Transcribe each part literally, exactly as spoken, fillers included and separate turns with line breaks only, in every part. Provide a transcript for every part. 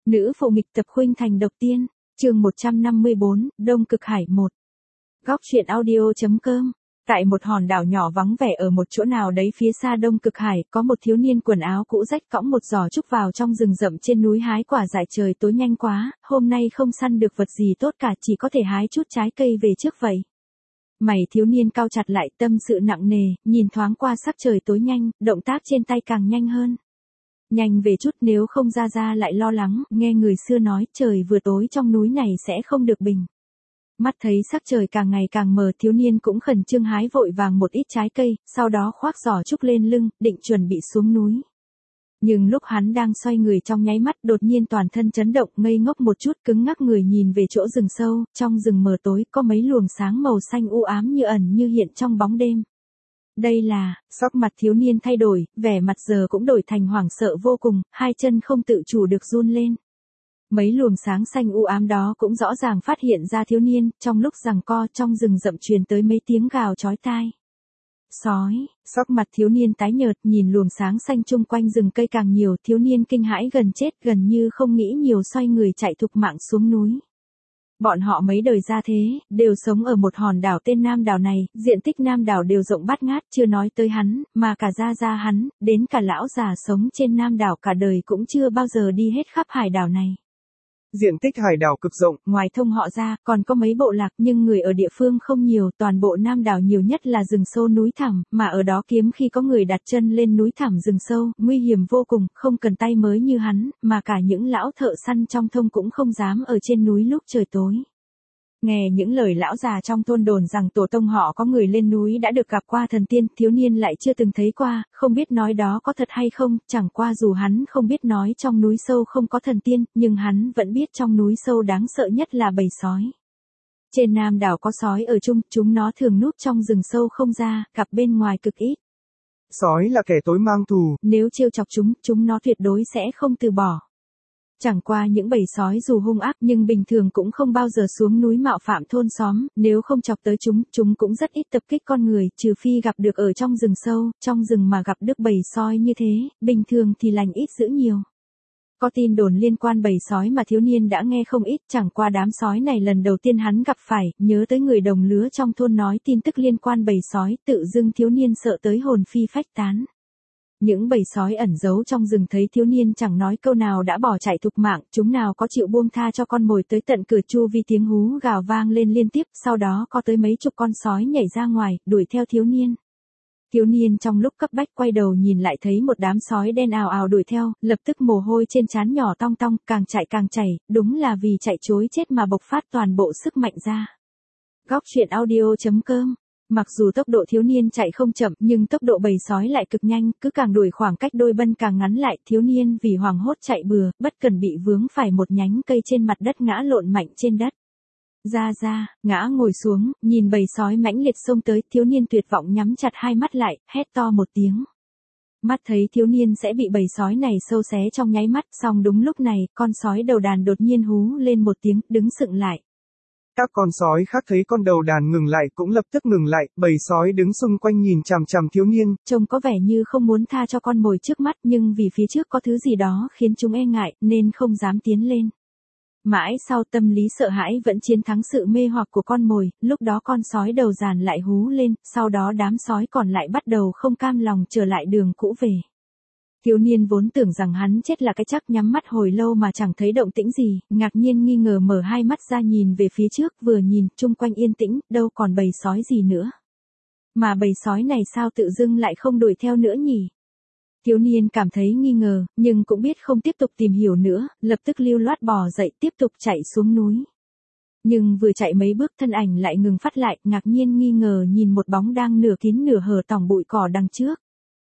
Nữ phụ nghịch tập khuynh thành độc tiên, chương một trăm năm mươi bốn, Đông Cực Hải một. Góc truyện audio.com. Tại một hòn đảo nhỏ vắng vẻ ở một chỗ nào đấy phía xa Đông Cực Hải, có một thiếu niên quần áo cũ rách cõng một giỏ trúc vào trong rừng rậm trên núi hái quả dại. Trời tối nhanh quá, hôm nay không săn được vật gì tốt cả, chỉ có thể hái chút trái cây về trước vậy. Mày thiếu niên cau chặt lại, tâm sự nặng nề, nhìn thoáng qua sắc trời tối nhanh, động tác trên tay càng nhanh hơn. Nhanh về chút, nếu không ra ra lại lo lắng, nghe người xưa nói trời vừa tối trong núi này sẽ không được bình. Mắt thấy sắc trời càng ngày càng mờ, thiếu niên cũng khẩn trương hái vội vàng một ít trái cây, sau đó khoác giỏ trúc lên lưng, định chuẩn bị xuống núi. Nhưng lúc hắn đang xoay người trong nháy mắt, đột nhiên toàn thân chấn động, ngây ngốc một chút, cứng ngắc người nhìn về chỗ rừng sâu. Trong rừng mờ tối có mấy luồng sáng màu xanh u ám như ẩn như hiện trong bóng đêm. Đây là, sắc mặt thiếu niên thay đổi, vẻ mặt giờ cũng đổi thành hoảng sợ vô cùng, hai chân không tự chủ được run lên. Mấy luồng sáng xanh u ám đó cũng rõ ràng phát hiện ra thiếu niên, trong lúc giằng co trong rừng rậm truyền tới mấy tiếng gào chói tai. Sói, sắc mặt thiếu niên tái nhợt, nhìn luồng sáng xanh chung quanh rừng cây càng nhiều, thiếu niên kinh hãi gần chết, gần như không nghĩ nhiều, xoay người chạy thục mạng xuống núi. Bọn họ mấy đời ra thế, đều sống ở một hòn đảo tên Nam Đảo này, diện tích Nam Đảo đều rộng bát ngát, chưa nói tới hắn, mà cả gia gia hắn, đến cả lão già sống trên Nam Đảo cả đời cũng chưa bao giờ đi hết khắp hải đảo này.
Diện tích hải đảo cực rộng,
ngoài thông họ ra, còn có mấy bộ lạc nhưng người ở địa phương không nhiều, toàn bộ Nam Đảo nhiều nhất là rừng sâu núi thẳm, mà ở đó kiếm khi có người đặt chân lên núi thẳm rừng sâu, nguy hiểm vô cùng, không cần tay mới như hắn, mà cả những lão thợ săn trong thông cũng không dám ở trên núi lúc trời tối. Nghe những lời lão già trong thôn đồn rằng tổ tông họ có người lên núi đã được gặp qua thần tiên, thiếu niên lại chưa từng thấy qua, không biết nói đó có thật hay không, chẳng qua dù hắn không biết nói trong núi sâu không có thần tiên, nhưng hắn vẫn biết trong núi sâu đáng sợ nhất là bầy sói. Trên Nam Đảo có sói ở chung, chúng nó thường núp trong rừng sâu không ra, gặp bên ngoài cực ít.
Sói là kẻ tối mang thù,
nếu trêu chọc chúng, chúng nó tuyệt đối sẽ không từ bỏ. Chẳng qua những bầy sói dù hung ác nhưng bình thường cũng không bao giờ xuống núi mạo phạm thôn xóm, nếu không chọc tới chúng, chúng cũng rất ít tập kích con người, trừ phi gặp được ở trong rừng sâu, trong rừng mà gặp được bầy sói như thế, bình thường thì lành ít dữ nhiều. Có tin đồn liên quan bầy sói mà thiếu niên đã nghe không ít, chẳng qua đám sói này lần đầu tiên hắn gặp phải, nhớ tới người đồng lứa trong thôn nói tin tức liên quan bầy sói, tự dưng thiếu niên sợ tới hồn phi phách tán. Những bầy sói ẩn giấu trong rừng thấy thiếu niên chẳng nói câu nào đã bỏ chạy thục mạng, chúng nào có chịu buông tha cho con mồi tới tận cửa chu vi tiếng hú gào vang lên liên tiếp, sau đó có tới mấy chục con sói nhảy ra ngoài, đuổi theo thiếu niên. Thiếu niên trong lúc cấp bách quay đầu nhìn lại thấy một đám sói đen ào ào đuổi theo, lập tức mồ hôi trên trán nhỏ tong tong, càng chạy càng chảy, đúng là vì chạy trối chết mà bộc phát toàn bộ sức mạnh ra. Góc truyện audio.com. Mặc dù tốc độ thiếu niên chạy không chậm, nhưng tốc độ bầy sói lại cực nhanh, cứ càng đuổi khoảng cách đôi bên càng ngắn lại, thiếu niên vì hoảng hốt chạy bừa, bất cần bị vướng phải một nhánh cây trên mặt đất ngã lộn mạnh trên đất. Ra ra, ngã ngồi xuống, nhìn bầy sói mãnh liệt xông tới, thiếu niên tuyệt vọng nhắm chặt hai mắt lại, hét to một tiếng. Mắt thấy thiếu niên sẽ bị bầy sói này sâu xé trong nháy mắt, xong đúng lúc này, con sói đầu đàn đột nhiên hú lên một tiếng, đứng sững lại.
Các con sói khác thấy con đầu đàn ngừng lại cũng lập tức ngừng lại, bầy sói đứng xung quanh nhìn chằm chằm thiếu niên.
Trông có vẻ như không muốn tha cho con mồi trước mắt, nhưng vì phía trước có thứ gì đó khiến chúng e ngại, nên không dám tiến lên. Mãi sau tâm lý sợ hãi vẫn chiến thắng sự mê hoặc của con mồi, lúc đó con sói đầu dàn lại hú lên, sau đó đám sói còn lại bắt đầu không cam lòng trở lại đường cũ về. Thiếu niên vốn tưởng rằng hắn chết là cái chắc, nhắm mắt hồi lâu mà chẳng thấy động tĩnh gì, ngạc nhiên nghi ngờ mở hai mắt ra nhìn về phía trước, vừa nhìn, chung quanh yên tĩnh, đâu còn bầy sói gì nữa. Mà bầy sói này sao tự dưng lại không đuổi theo nữa nhỉ? Thiếu niên cảm thấy nghi ngờ, nhưng cũng biết không tiếp tục tìm hiểu nữa, lập tức lưu loát bò dậy tiếp tục chạy xuống núi. Nhưng vừa chạy mấy bước thân ảnh lại ngừng phát lại, ngạc nhiên nghi ngờ nhìn một bóng đang nửa kín nửa hở tòng bụi cỏ đằng trước.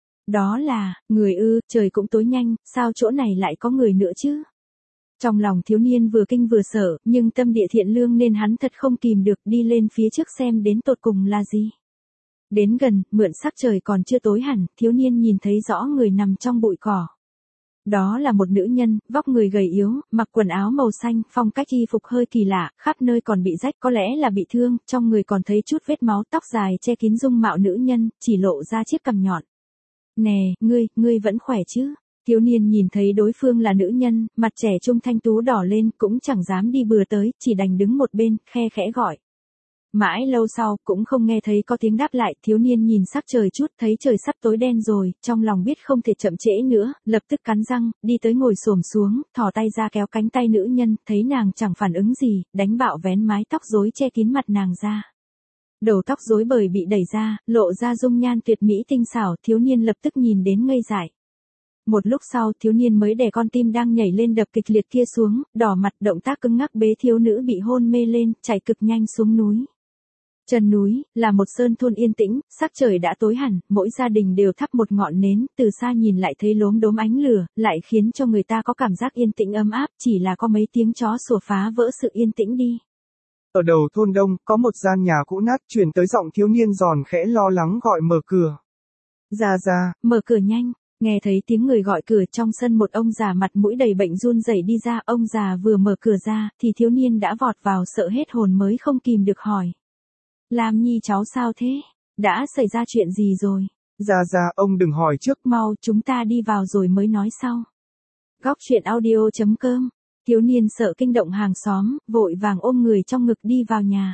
Đó là, người ư, trời cũng tối nhanh, sao chỗ này lại có người nữa chứ? Trong lòng thiếu niên vừa kinh vừa sợ, nhưng tâm địa thiện lương nên hắn thật không kìm được đi lên phía trước xem đến tột cùng là gì. Đến gần, mượn sắc trời còn chưa tối hẳn, thiếu niên nhìn thấy rõ người nằm trong bụi cỏ. Đó là một nữ nhân, vóc người gầy yếu, mặc quần áo màu xanh, phong cách y phục hơi kỳ lạ, khắp nơi còn bị rách, có lẽ là bị thương, trong người còn thấy chút vết máu, tóc dài che kín dung mạo nữ nhân, chỉ lộ ra chiếc cằm nhọn. Nè, ngươi, ngươi vẫn khỏe chứ? Thiếu niên nhìn thấy đối phương là nữ nhân, mặt trẻ trung thanh tú đỏ lên, cũng chẳng dám đi bừa tới, chỉ đành đứng một bên, khe khẽ gọi. Mãi lâu sau, cũng không nghe thấy có tiếng đáp lại, thiếu niên nhìn sắc trời chút, thấy trời sắp tối đen rồi, trong lòng biết không thể chậm trễ nữa, lập tức cắn răng, đi tới ngồi xổm xuống, thò tay ra kéo cánh tay nữ nhân, thấy nàng chẳng phản ứng gì, đánh bạo vén mái tóc rối che kín mặt nàng ra. Đầu tóc rối bời bị đẩy ra, lộ ra dung nhan tuyệt mỹ tinh xảo, thiếu niên lập tức nhìn đến ngây dại. Một lúc sau, thiếu niên mới đè con tim đang nhảy lên đập kịch liệt kia xuống, đỏ mặt, động tác cứng ngắc bế thiếu nữ bị hôn mê lên, chạy cực nhanh xuống núi. Chân núi, là một sơn thôn yên tĩnh, sắc trời đã tối hẳn, mỗi gia đình đều thắp một ngọn nến, từ xa nhìn lại thấy lốm đốm ánh lửa, lại khiến cho người ta có cảm giác yên tĩnh ấm áp, chỉ là có mấy tiếng chó sủa phá vỡ sự yên tĩnh đi.
Ở đầu thôn đông, có một gian nhà cũ nát truyền tới giọng thiếu niên giòn khẽ lo lắng gọi mở cửa. Ra ra,
mở cửa nhanh. Nghe thấy tiếng người gọi cửa trong sân, một ông già mặt mũi đầy bệnh run rẩy đi ra, ông già vừa mở cửa ra, thì thiếu niên đã vọt vào sợ hết hồn mới không kìm được hỏi. Lam Nhi cháu sao thế? Đã xảy ra chuyện gì rồi?
Ra ra, ông đừng hỏi trước,
mau, chúng ta đi vào rồi mới nói sau. Góc truyện audio chấm com. Thiếu niên sợ kinh động hàng xóm, vội vàng ôm người trong ngực đi vào nhà.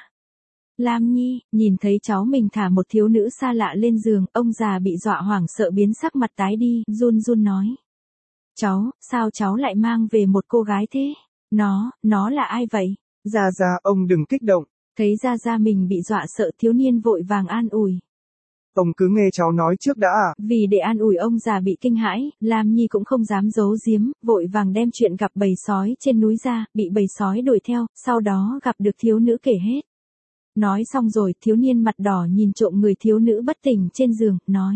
Lam Nhi, nhìn thấy cháu mình thả một thiếu nữ xa lạ lên giường, ông già bị dọa hoảng sợ biến sắc mặt tái đi, run run nói. Cháu, sao cháu lại mang về một cô gái thế? Nó, nó là ai vậy?
Ra ra, ông đừng kích động.
Thấy ra ra mình bị dọa sợ, thiếu niên vội vàng an ủi.
Ông cứ nghe cháu nói trước đã à.
Vì để an ủi ông già bị kinh hãi, Lam Nhi cũng không dám giấu giếm, vội vàng đem chuyện gặp bầy sói trên núi ra, bị bầy sói đuổi theo, sau đó gặp được thiếu nữ kể hết. Nói xong rồi, thiếu niên mặt đỏ nhìn trộm người thiếu nữ bất tỉnh trên giường, nói.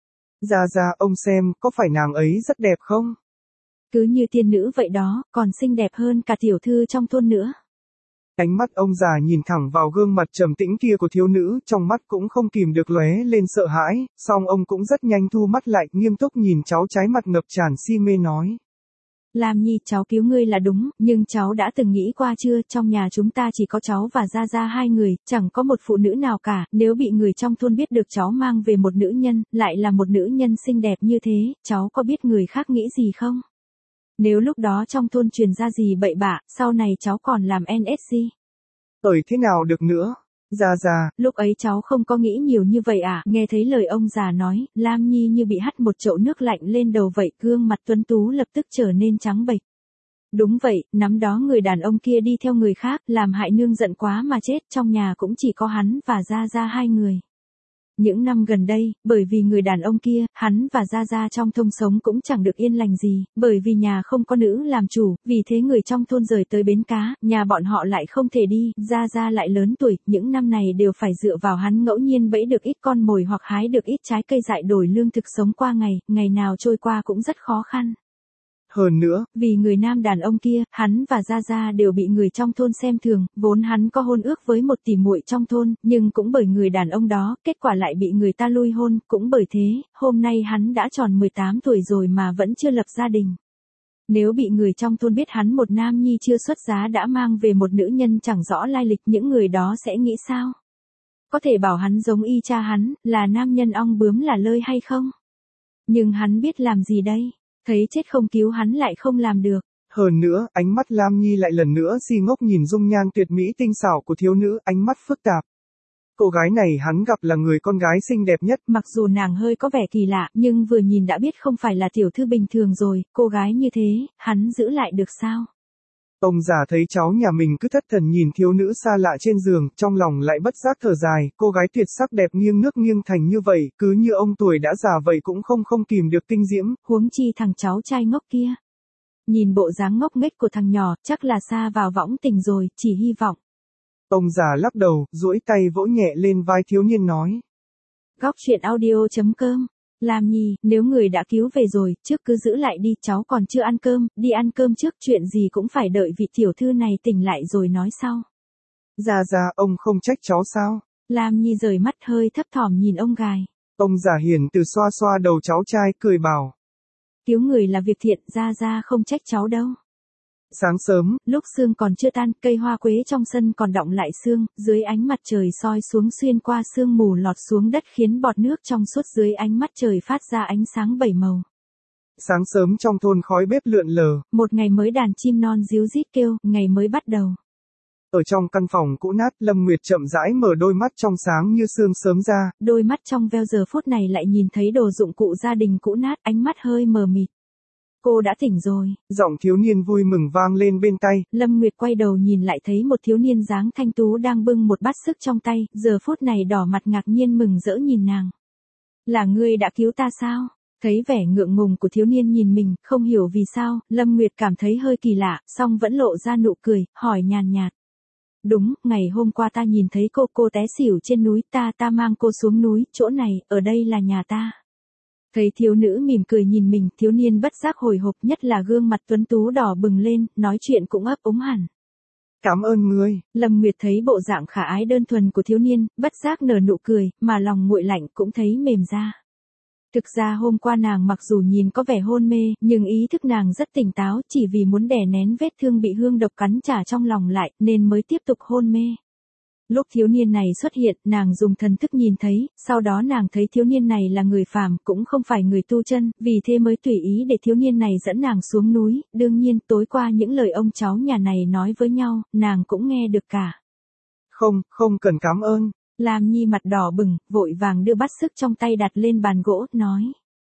Ra ra, ông xem, có phải nàng ấy rất đẹp không?
Cứ như tiên nữ vậy đó, còn xinh đẹp hơn cả tiểu thư trong thôn nữa.
Ánh mắt ông già nhìn thẳng vào gương mặt trầm tĩnh kia của thiếu nữ, trong mắt cũng không kìm được lóe lên sợ hãi, song ông cũng rất nhanh thu mắt lại, nghiêm túc nhìn cháu trái mặt ngập tràn si mê nói.
Lam Nhi, cháu cứu ngươi là đúng, nhưng cháu đã từng nghĩ qua chưa, trong nhà chúng ta chỉ có cháu và Gia Gia hai người, chẳng có một phụ nữ nào cả, nếu bị người trong thôn biết được cháu mang về một nữ nhân, lại là một nữ nhân xinh đẹp như thế, cháu có biết người khác nghĩ gì không? Nếu lúc đó trong thôn truyền ra gì bậy bạ, sau này cháu còn làm en ét giê.
Ơi thế nào được nữa? Gia Gia,
lúc ấy cháu không có nghĩ nhiều như vậy à, nghe thấy lời ông già nói, Lam Nhi như bị hắt một chậu nước lạnh lên đầu vậy, gương mặt tuấn tú lập tức trở nên trắng bệch. Đúng vậy, năm đó người đàn ông kia đi theo người khác, làm hại nương giận quá mà chết, trong nhà cũng chỉ có hắn và Gia Gia hai người. Những năm gần đây, bởi vì người đàn ông kia, hắn và Gia Gia trong thôn sống cũng chẳng được yên lành gì, bởi vì nhà không có nữ làm chủ, vì thế người trong thôn rời tới bến cá, nhà bọn họ lại không thể đi, Gia Gia lại lớn tuổi, những năm này đều phải dựa vào hắn ngẫu nhiên bẫy được ít con mồi hoặc hái được ít trái cây dại đổi lương thực sống qua ngày, ngày nào trôi qua cũng rất khó khăn.
Hơn nữa,
vì người nam đàn ông kia, hắn và Gia Gia đều bị người trong thôn xem thường, vốn hắn có hôn ước với một tỷ muội trong thôn, nhưng cũng bởi người đàn ông đó, kết quả lại bị người ta lui hôn, cũng bởi thế, hôm nay hắn đã tròn mười tám tuổi rồi mà vẫn chưa lập gia đình. Nếu bị người trong thôn biết hắn một nam nhi chưa xuất giá đã mang về một nữ nhân chẳng rõ lai lịch, những người đó sẽ nghĩ sao? Có thể bảo hắn giống y cha hắn, là nam nhân ong bướm là lơi hay không? Nhưng hắn biết làm gì đây? Thấy chết không cứu hắn lại không làm được.
Hơn nữa, ánh mắt Lam Nhi lại lần nữa si ngốc nhìn dung nhan tuyệt mỹ tinh xảo của thiếu nữ, ánh mắt phức tạp. Cô gái này hắn gặp là người con gái xinh đẹp nhất.
Mặc dù nàng hơi có vẻ kỳ lạ, nhưng vừa nhìn đã biết không phải là tiểu thư bình thường rồi, cô gái như thế, hắn giữ lại được sao?
Ông già thấy cháu nhà mình cứ thất thần nhìn thiếu nữ xa lạ trên giường, trong lòng lại bất giác thở dài, cô gái tuyệt sắc đẹp nghiêng nước nghiêng thành như vậy, cứ như ông tuổi đã già vậy cũng không không kìm được kinh diễm,
huống chi thằng cháu trai ngốc kia. Nhìn bộ dáng ngốc nghếch của thằng nhỏ, chắc là xa vào võng tình rồi, chỉ hy vọng.
Ông già lắc đầu, duỗi tay vỗ nhẹ lên vai thiếu niên nói.
Góc truyện audio chấm com. Lam Nhi, nếu người đã cứu về rồi, trước cứ giữ lại đi, cháu còn chưa ăn cơm, đi ăn cơm trước, chuyện gì cũng phải đợi vị tiểu thư này tỉnh lại rồi nói sau.
Già già, ông không trách cháu sao?
Lam Nhi rời mắt hơi thấp thỏm nhìn ông gài.
Ông già hiền từ xoa xoa đầu cháu trai, cười bảo.
Cứu người là việc thiện, Gia Gia không trách cháu đâu.
Sáng sớm,
lúc sương còn chưa tan, cây hoa quế trong sân còn đọng lại sương, dưới ánh mặt trời soi xuống xuyên qua sương mù lọt xuống đất khiến bọt nước trong suốt dưới ánh mắt trời phát ra ánh sáng bảy màu.
Sáng sớm trong thôn khói bếp lượn lờ.
Một ngày mới đàn chim non ríu rít kêu, ngày mới bắt đầu.
Ở trong căn phòng cũ nát, Lâm Nguyệt chậm rãi mở đôi mắt trong sáng như sương sớm ra.
Đôi mắt trong veo giờ phút này lại nhìn thấy đồ dụng cụ gia đình cũ nát, ánh mắt hơi mờ mịt. Cô đã tỉnh rồi.
Giọng thiếu niên vui mừng vang lên bên tai.
Lâm Nguyệt quay đầu nhìn lại thấy một thiếu niên dáng thanh tú đang bưng một bát sức trong tay, giờ phút này đỏ mặt ngạc nhiên mừng rỡ nhìn nàng. Là ngươi đã cứu ta sao? Thấy vẻ ngượng ngùng của thiếu niên nhìn mình, không hiểu vì sao, Lâm Nguyệt cảm thấy hơi kỳ lạ, song vẫn lộ ra nụ cười, hỏi nhàn nhạt. Đúng, ngày hôm qua ta nhìn thấy cô, cô té xỉu trên núi, ta ta mang cô xuống núi, chỗ này, ở đây là nhà ta. Thấy thiếu nữ mỉm cười nhìn mình, thiếu niên bất giác hồi hộp, nhất là gương mặt tuấn tú đỏ bừng lên, nói chuyện cũng ấp úng hẳn.
Cảm ơn ngươi.
Lâm Nguyệt thấy bộ dạng khả ái đơn thuần của thiếu niên, bất giác nở nụ cười, mà lòng nguội lạnh cũng thấy mềm ra. Thực ra hôm qua nàng mặc dù nhìn có vẻ hôn mê, nhưng ý thức nàng rất tỉnh táo, chỉ vì muốn đè nén vết thương bị hương độc cắn trả trong lòng lại, nên mới tiếp tục hôn mê. Lúc thiếu niên này xuất hiện, nàng dùng thần thức nhìn thấy, sau đó nàng thấy thiếu niên này là người phàm, cũng không phải người tu chân, vì thế mới tùy ý để thiếu niên này dẫn nàng xuống núi, đương nhiên tối qua những lời ông cháu nhà này nói với nhau, nàng cũng nghe được cả.
Không, không cần cảm ơn.
Lam Nhi mặt đỏ bừng, vội vàng đưa bát sức trong tay đặt lên bàn gỗ, nói.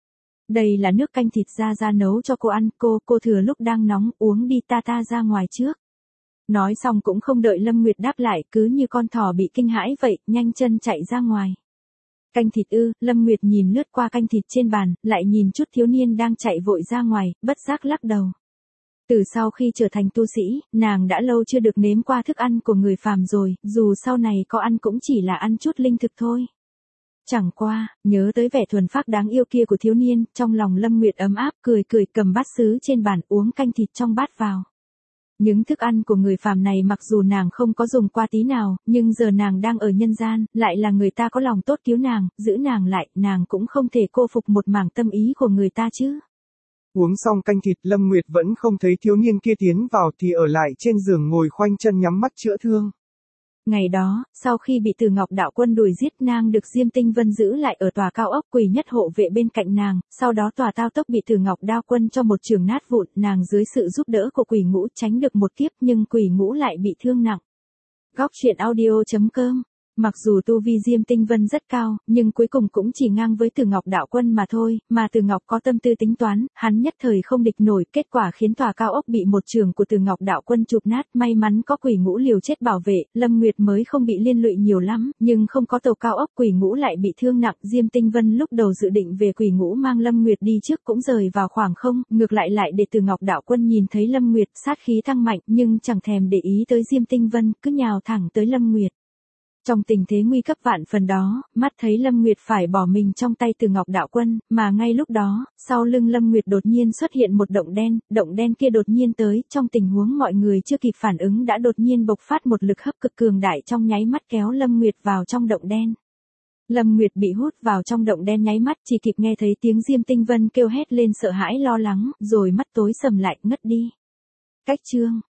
Đây là nước canh thịt Gia Gia nấu cho cô ăn, cô, cô thừa lúc đang nóng, uống đi, ta ta ra ngoài trước. Nói xong cũng không đợi Lâm Nguyệt đáp lại, cứ như con thỏ bị kinh hãi vậy, nhanh chân chạy ra ngoài. Canh thịt ư? Lâm Nguyệt nhìn lướt qua canh thịt trên bàn, lại nhìn chút thiếu niên đang chạy vội ra ngoài, bất giác lắc đầu. Từ sau khi trở thành tu sĩ, nàng đã lâu chưa được nếm qua thức ăn của người phàm rồi, dù sau này có ăn cũng chỉ là ăn chút linh thực thôi. Chẳng qua, nhớ tới vẻ thuần phác đáng yêu kia của thiếu niên, trong lòng Lâm Nguyệt ấm áp, cười cười cầm bát sứ trên bàn uống canh thịt trong bát vào. Những thức ăn của người phàm này mặc dù nàng không có dùng qua tí nào, nhưng giờ nàng đang ở nhân gian, lại là người ta có lòng tốt cứu nàng, giữ nàng lại, nàng cũng không thể cô phục một mảng tâm ý của người ta chứ.
Uống xong canh thịt, Lâm Nguyệt vẫn không thấy thiếu niên kia tiến vào thì ở lại trên giường ngồi khoanh chân nhắm mắt chữa thương.
Ngày đó, sau khi bị Từ Ngọc đạo quân đuổi giết, nàng được Diêm Tinh Vân giữ lại ở tòa cao ốc quỷ nhất hộ vệ bên cạnh nàng, sau đó tòa cao tốc bị Từ Ngọc đao quân cho một trường nát vụn, nàng dưới sự giúp đỡ của quỷ ngũ tránh được một kiếp nhưng quỷ ngũ lại bị thương nặng. Góc truyện audio chấm com. Mặc dù tu vi Diêm Tinh Vân rất cao, nhưng cuối cùng cũng chỉ ngang với Từ Ngọc đạo quân mà thôi, mà Từ Ngọc có tâm tư tính toán, hắn nhất thời không địch nổi, kết quả khiến tòa cao ốc bị một trường của Từ Ngọc đạo quân chụp nát, may mắn có quỷ ngũ liều chết bảo vệ, Lâm Nguyệt mới không bị liên lụy nhiều lắm, nhưng không có tàu cao ốc quỷ ngũ lại bị thương nặng, Diêm Tinh Vân lúc đầu dự định về quỷ ngũ mang Lâm Nguyệt đi trước cũng rời vào khoảng không, ngược lại lại để Từ Ngọc đạo quân nhìn thấy Lâm Nguyệt, sát khí tăng mạnh, nhưng chẳng thèm để ý tới Diêm Tinh Vân, cứ nhào thẳng tới Lâm Nguyệt. Trong tình thế nguy cấp vạn phần đó, mắt thấy Lâm Nguyệt phải bỏ mình trong tay Từ Ngọc đạo quân, mà ngay lúc đó, sau lưng Lâm Nguyệt đột nhiên xuất hiện một động đen, động đen kia đột nhiên tới, trong tình huống mọi người chưa kịp phản ứng đã đột nhiên bộc phát một lực hấp cực cường đại trong nháy mắt kéo Lâm Nguyệt vào trong động đen. Lâm Nguyệt bị hút vào trong động đen nháy mắt, chỉ kịp nghe thấy tiếng Diêm Tinh Vân kêu hét lên sợ hãi lo lắng, rồi mắt tối sầm lại ngất đi. Cách chương